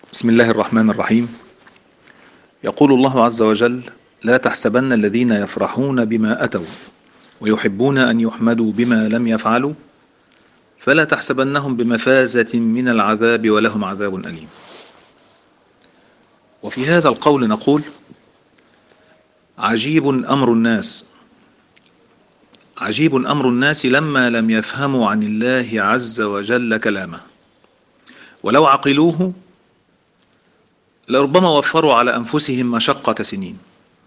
بسم الله الرحمن الرحيم. يقول الله عز وجل: لا تحسبن الذين يفرحون بما أتوا ويحبون أن يحمدوا بما لم يفعلوا فلا تحسبنهم بمفازة من العذاب ولهم عذاب أليم. وفي هذا القول نقول: عجيب أمر الناس لما لم يفهموا عن الله عز وجل كلامه، ولو عقلوه لربما وفروا على أنفسهم مشقة سنين.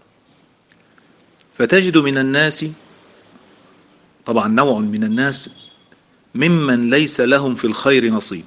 فتجد من الناس، طبعا نوع من الناس، ممن ليس لهم في الخير نصيب،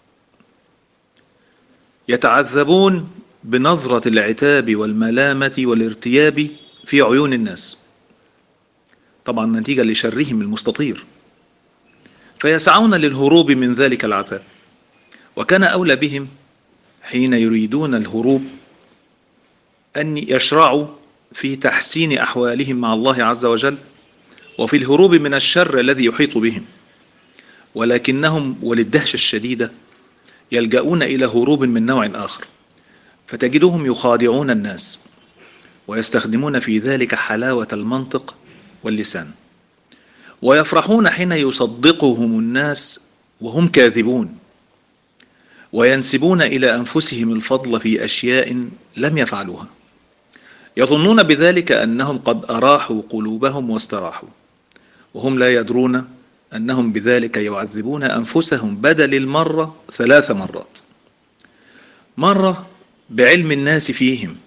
يتعذبون بنظرة العتاب والملامة والارتياب في عيون الناس، طبعا نتيجة لشرهم المستطير، فيسعون للهروب من ذلك العذاب. وكان أولى بهم حين يريدون الهروب أن يشرعوا في تحسين أحوالهم مع الله عز وجل وفي الهروب من الشر الذي يحيط بهم، ولكنهم وللدهشة الشديدة يلجؤون إلى هروب من نوع آخر، فتجدهم يخادعون الناس ويستخدمون في ذلك حلاوة المنطق واللسان، ويفرحون حين يصدقهم الناس وهم كاذبون، وينسبون إلى أنفسهم الفضل في أشياء لم يفعلوها، يظنون بذلك أنهم قد أراحوا قلوبهم واستراحوا، وهم لا يدرون أنهم بذلك يعذبون أنفسهم بدل المرة 3 مرات: مرة بعلم الناس فيهم،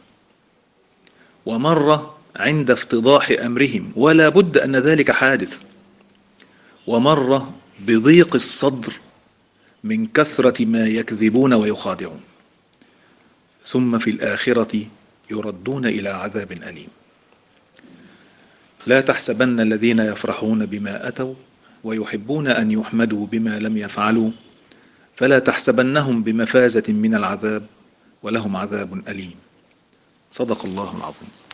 ومرة عند افتضاح أمرهم ولا بد أن ذلك حادث، ومرة بضيق الصدر من كثرة ما يكذبون ويخادعون، ثم في الآخرة يردون إلى عذاب أليم. لا تحسبن الذين يفرحون بما أتوا ويحبون أن يحمدوا بما لم يفعلوا فلا تحسبنهم بمفازة من العذاب ولهم عذاب أليم. صدق الله العظيم.